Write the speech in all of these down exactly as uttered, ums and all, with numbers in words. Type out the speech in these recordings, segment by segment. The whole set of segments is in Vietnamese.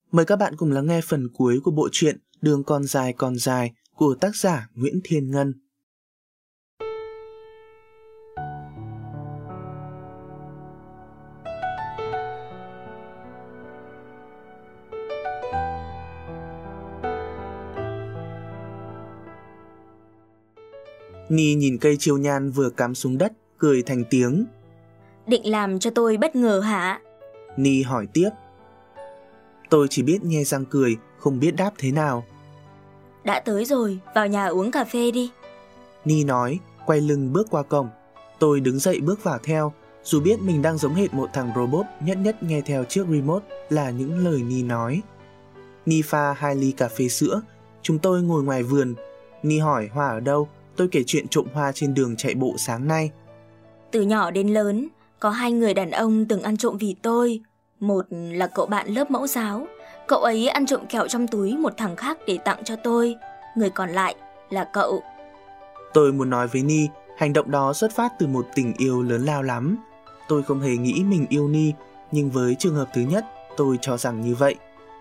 Mời các bạn cùng lắng nghe phần cuối của bộ truyện Đường Còn Dài Còn Dài của tác giả Nguyễn Thiên Ngân. Ni nhìn cây chiêu nhan vừa cắm xuống đất, cười thành tiếng. Định làm cho tôi bất ngờ hả? Ni hỏi tiếp. Tôi chỉ biết nhe răng cười, không biết đáp thế nào. Đã tới rồi, vào nhà uống cà phê đi. Ni nói, quay lưng bước qua cổng. Tôi đứng dậy bước vào theo, dù biết mình đang giống hệt một thằng robot nhất nhất nghe theo chiếc remote là những lời Ni nói. Ni pha hai ly cà phê sữa, chúng tôi ngồi ngoài vườn. Ni hỏi Hoa ở đâu, tôi kể chuyện trộm hoa trên đường chạy bộ sáng nay. Từ nhỏ đến lớn, có hai người đàn ông từng ăn trộm vì tôi. Một là cậu bạn lớp mẫu giáo, cậu ấy ăn trộm kẹo trong túi một thằng khác để tặng cho tôi. Người còn lại là cậu. Tôi muốn nói với Ni, hành động đó xuất phát từ một tình yêu lớn lao lắm. Tôi không hề nghĩ mình yêu Ni, nhưng với trường hợp thứ nhất, tôi cho rằng như vậy.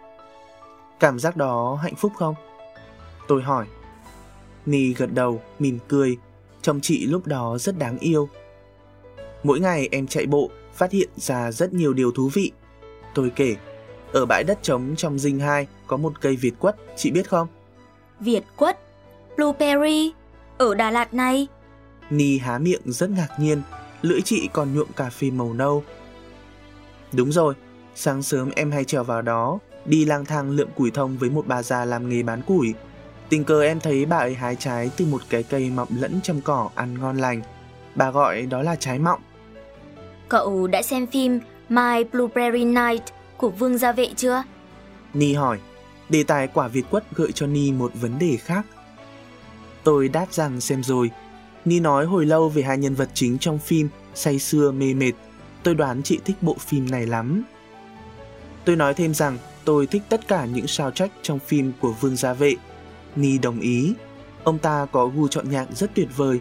Cảm giác đó hạnh phúc không? Tôi hỏi. Ni gật đầu, mỉm cười. Trông chị lúc đó rất đáng yêu. Mỗi ngày em chạy bộ, phát hiện ra rất nhiều điều thú vị. Tôi kể, ở bãi đất trống trong Dinh hai có một cây Việt quất, chị biết không? Việt quất? Blueberry? Ở Đà Lạt này? Ni há miệng rất ngạc nhiên, lưỡi chị còn nhuộm cà phê màu nâu. Đúng rồi, sáng sớm em hay trèo vào đó, đi lang thang lượm củi thông với một bà già làm nghề bán củi. Tình cờ em thấy bà ấy hái trái từ một cái cây mọng lẫn trong cỏ ăn ngon lành. Bà gọi đó là trái mọng. Cậu đã xem phim My Blueberry Night của Vương Gia Vệ chưa? Ni hỏi. Đề tài quả Việt quất gợi cho Ni một vấn đề khác. Tôi đáp rằng xem rồi. Ni nói hồi lâu về hai nhân vật chính trong phim, say sưa mê mệt. Tôi đoán chị thích bộ phim này lắm. Tôi nói thêm rằng tôi thích tất cả những soundtrack trong phim của Vương Gia Vệ. Ni đồng ý. Ông ta có gu chọn nhạc rất tuyệt vời.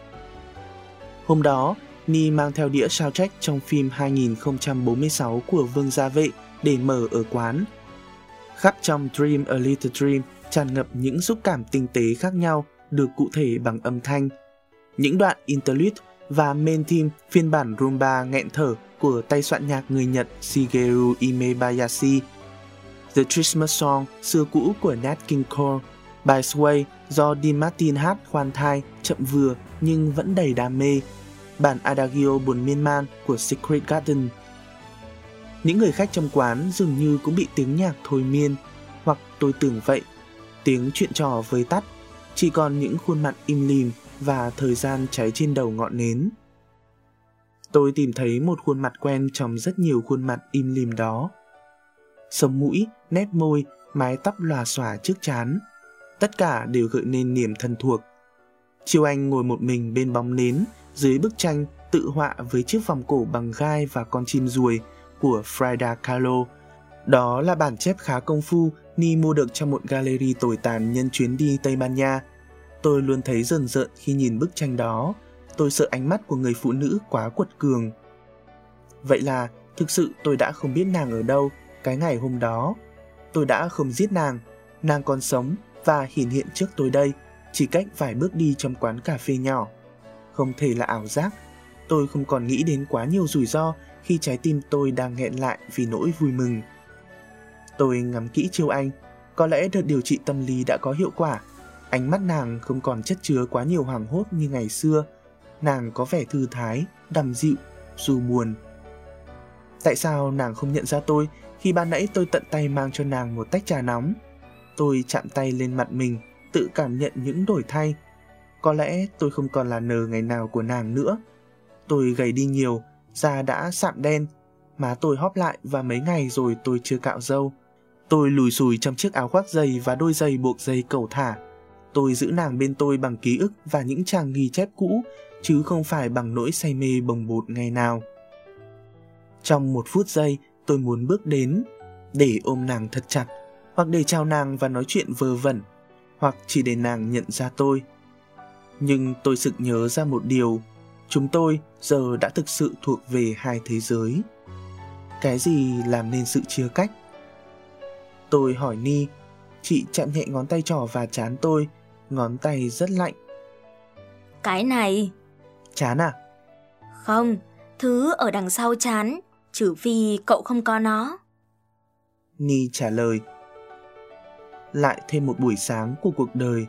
Hôm đó, Ni mang theo đĩa soundtrack trong phim hai không bốn sáu của Vương Gia Vệ để mở ở quán. Khắp trong Dream a Little Dream tràn ngập những xúc cảm tinh tế khác nhau được cụ thể bằng âm thanh. Những đoạn interlude và main theme phiên bản rumba nghẹn thở của tay soạn nhạc người Nhật Shigeru Imebayashi. The Christmas Song xưa cũ của Nat King Cole, bài Sway do Dean Martin hát khoan thai, chậm vừa nhưng vẫn đầy đam mê. Bản Adagio buồn miên man của Secret Garden. Những người khách trong quán dường như cũng bị tiếng nhạc thôi miên, hoặc tôi tưởng vậy. Tiếng chuyện trò với tắt, chỉ còn những khuôn mặt im lìm và thời gian cháy trên đầu ngọn nến. Tôi tìm thấy một khuôn mặt quen trong rất nhiều khuôn mặt im lìm đó. Sống mũi, nét môi, mái tóc lòa xòa trước trán, tất cả đều gợi nên niềm thân thuộc. Chiêu Anh ngồi một mình bên bóng nến, dưới bức tranh tự họa với chiếc vòng cổ bằng gai và con chim ruồi của Frida Kahlo. Đó là bản chép khá công phu Ni mua được trong một gallery tồi tàn nhân chuyến đi Tây Ban Nha. Tôi luôn thấy rờn rợn khi nhìn bức tranh đó. Tôi sợ ánh mắt của người phụ nữ quá quật cường. Vậy là thực sự tôi đã không biết nàng ở đâu cái ngày hôm đó. Tôi đã không giết nàng. Nàng còn sống và hiện hiện trước tôi đây, chỉ cách vài bước đi trong quán cà phê nhỏ. Không thể là ảo giác. Tôi không còn nghĩ đến quá nhiều rủi ro khi trái tim tôi đang nghẹn lại vì nỗi vui mừng. Tôi ngắm kỹ Chiêu Anh. Có lẽ đợt điều trị tâm lý đã có hiệu quả. Ánh mắt nàng không còn chất chứa quá nhiều hoảng hốt như ngày xưa. Nàng có vẻ thư thái, đằm dịu, dù buồn. Tại sao nàng không nhận ra tôi khi ban nãy tôi tận tay mang cho nàng một tách trà nóng? Tôi chạm tay lên mặt mình, tự cảm nhận những đổi thay. Có lẽ tôi không còn là nờ ngày nào của nàng nữa. Tôi gầy đi nhiều, da đã sạm đen, má tôi hóp lại và mấy ngày rồi tôi chưa cạo râu. Tôi lùi xùi trong chiếc áo khoác dày và đôi giày buộc dây cẩu thả. Tôi giữ nàng bên tôi bằng ký ức và những trang ghi chép cũ, chứ không phải bằng nỗi say mê bồng bột ngày nào. Trong một phút giây, tôi muốn bước đến, để ôm nàng thật chặt, hoặc để chào nàng và nói chuyện vơ vẩn, hoặc chỉ để nàng nhận ra tôi. Nhưng tôi sực nhớ ra một điều, chúng tôi giờ đã thực sự thuộc về hai thế giới. Cái gì làm nên sự chia cách? Tôi hỏi Ni. Chị chạm nhẹ ngón tay trỏ vào trán tôi, ngón tay rất lạnh. Cái này. Chán à? Không, thứ ở đằng sau trán, trừ phi cậu không có nó. Ni trả lời. Lại thêm một buổi sáng của cuộc đời.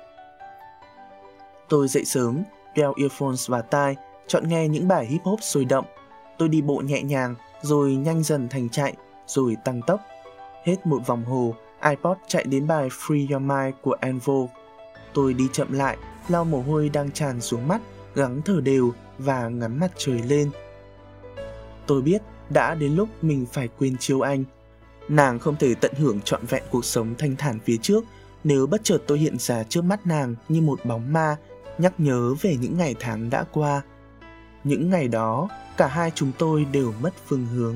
Tôi dậy sớm, đeo earphones vào tai, chọn nghe những bài hip hop sôi động. Tôi đi bộ nhẹ nhàng, rồi nhanh dần thành chạy, rồi tăng tốc. Hết một vòng hồ, iPod chạy đến bài Free Your Mind của En Vogue. Tôi đi chậm lại, lau mồ hôi đang tràn xuống mắt, gắng thở đều và ngắm mặt trời lên. Tôi biết đã đến lúc mình phải quên Chiêu Anh. Nàng không thể tận hưởng trọn vẹn cuộc sống thanh thản phía trước nếu bất chợt tôi hiện ra trước mắt nàng như một bóng ma, nhắc nhớ về những ngày tháng đã qua. Những ngày đó, cả hai chúng tôi đều mất phương hướng.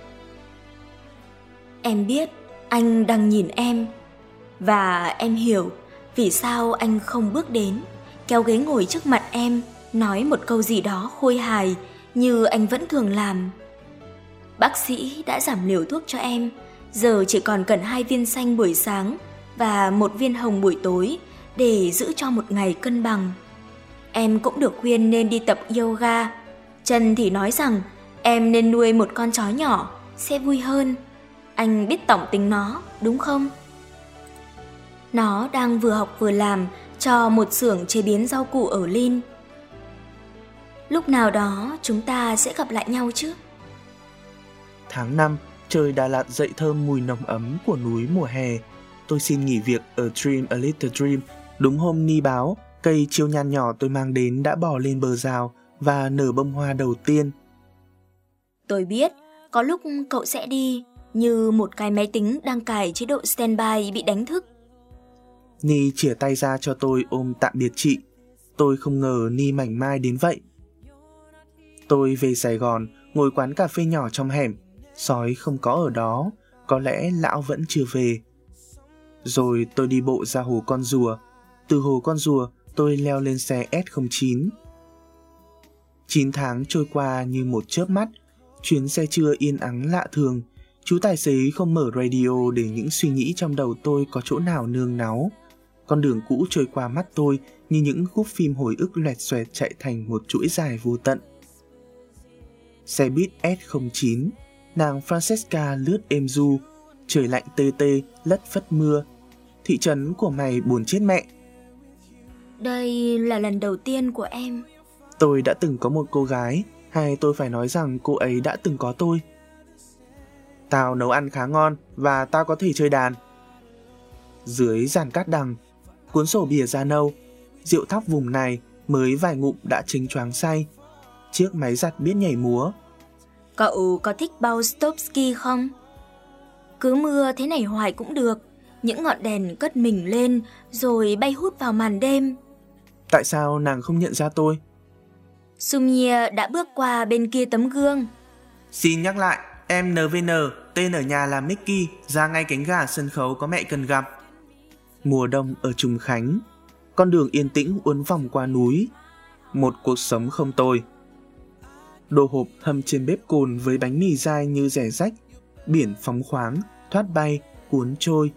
Em biết anh đang nhìn em, và em hiểu vì sao anh không bước đến, kéo ghế ngồi trước mặt em, nói một câu gì đó khôi hài như anh vẫn thường làm. Bác sĩ đã giảm liều thuốc cho em, giờ chỉ còn cần hai viên xanh buổi sáng và một viên hồng buổi tối để giữ cho một ngày cân bằng. Em cũng được khuyên nên đi tập yoga. Trần thì nói rằng em nên nuôi một con chó nhỏ sẽ vui hơn. Anh biết tổng tính nó, đúng không? Nó đang vừa học vừa làm cho một xưởng chế biến rau củ ở Lin. Lúc nào đó chúng ta sẽ gặp lại nhau chứ? Tháng năm, trời Đà Lạt dậy thơm mùi nồng ấm của núi mùa hè. Tôi xin nghỉ việc ở Dream a Little Dream. Đúng hôm Ni báo, cây chiêu nhan nhỏ tôi mang đến đã bò lên bờ rào và nở bông hoa đầu tiên. Tôi biết, có lúc cậu sẽ đi, như một cái máy tính đang cài chế độ standby bị đánh thức. Ni chìa tay ra cho tôi ôm tạm biệt chị. Tôi không ngờ Ni mảnh mai đến vậy. Tôi về Sài Gòn, ngồi quán cà phê nhỏ trong hẻm. Sói không có ở đó, có lẽ lão vẫn chưa về. Rồi tôi đi bộ ra hồ Con Rùa. Từ hồ Con Rùa, tôi leo lên xe S không chín. Chín tháng trôi qua như một chớp mắt. Chuyến xe trưa yên ắng lạ thường. Chú tài xế không mở radio để những suy nghĩ trong đầu tôi có chỗ nào nương náu. Con đường cũ trôi qua mắt tôi như những khúc phim hồi ức loẹt xoẹt chạy thành một chuỗi dài vô tận. Xe buýt S không chín, nàng Francesca lướt êm du, trời lạnh tê tê, lất phất mưa. Thị trấn của mày buồn chết mẹ. Đây là lần đầu tiên của em. Tôi đã từng có một cô gái, hay tôi phải nói rằng cô ấy đã từng có tôi. Tao nấu ăn khá ngon và tao có thể chơi đàn. Dưới giàn cát đằng, cuốn sổ bìa da nâu, rượu thóc vùng này mới vài ngụm đã chính choáng say. Chiếc máy giặt biết nhảy múa. Cậu có thích Baustovsky không? Cứ mưa thế này hoài cũng được. Những ngọn đèn cất mình lên rồi bay hút vào màn đêm. Tại sao nàng không nhận ra tôi? Sumia đã bước qua bên kia tấm gương. Xin nhắc lại, em en vê en, tên ở nhà là Mickey, ra ngay cánh gà sân khấu có mẹ cần gặp. Mùa đông ở Trùng Khánh, con đường yên tĩnh uốn vòng qua núi. Một cuộc sống không tồi. Đồ hộp hầm trên bếp cồn với bánh mì dai như rẻ rách, biển phóng khoáng, thoát bay, cuốn trôi.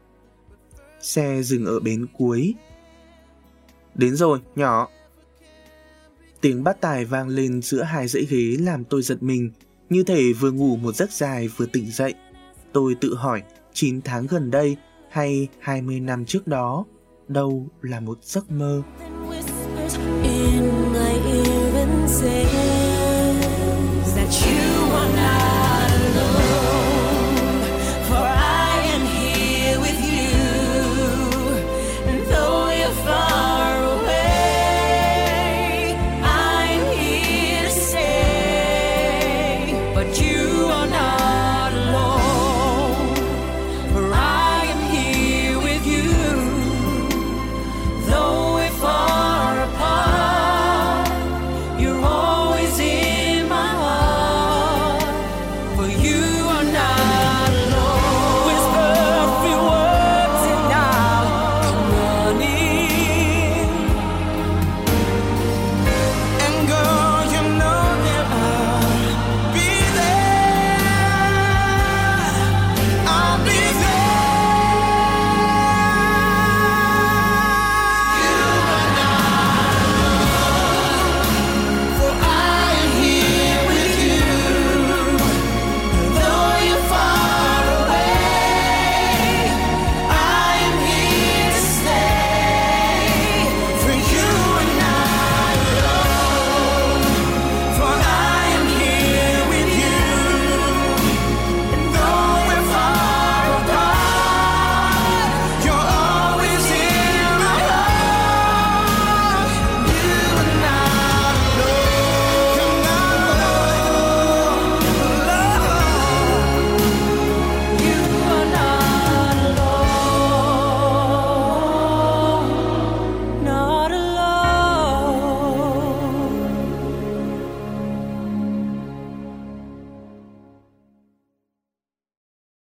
Xe dừng ở bến cuối. Đến rồi, nhỏ. Tiếng bát tài vang lên giữa hai dãy ghế làm tôi giật mình, như thể vừa ngủ một giấc dài vừa tỉnh dậy. Tôi tự hỏi, chín tháng gần đây hay hai mươi năm trước đó, đâu là một giấc mơ. That you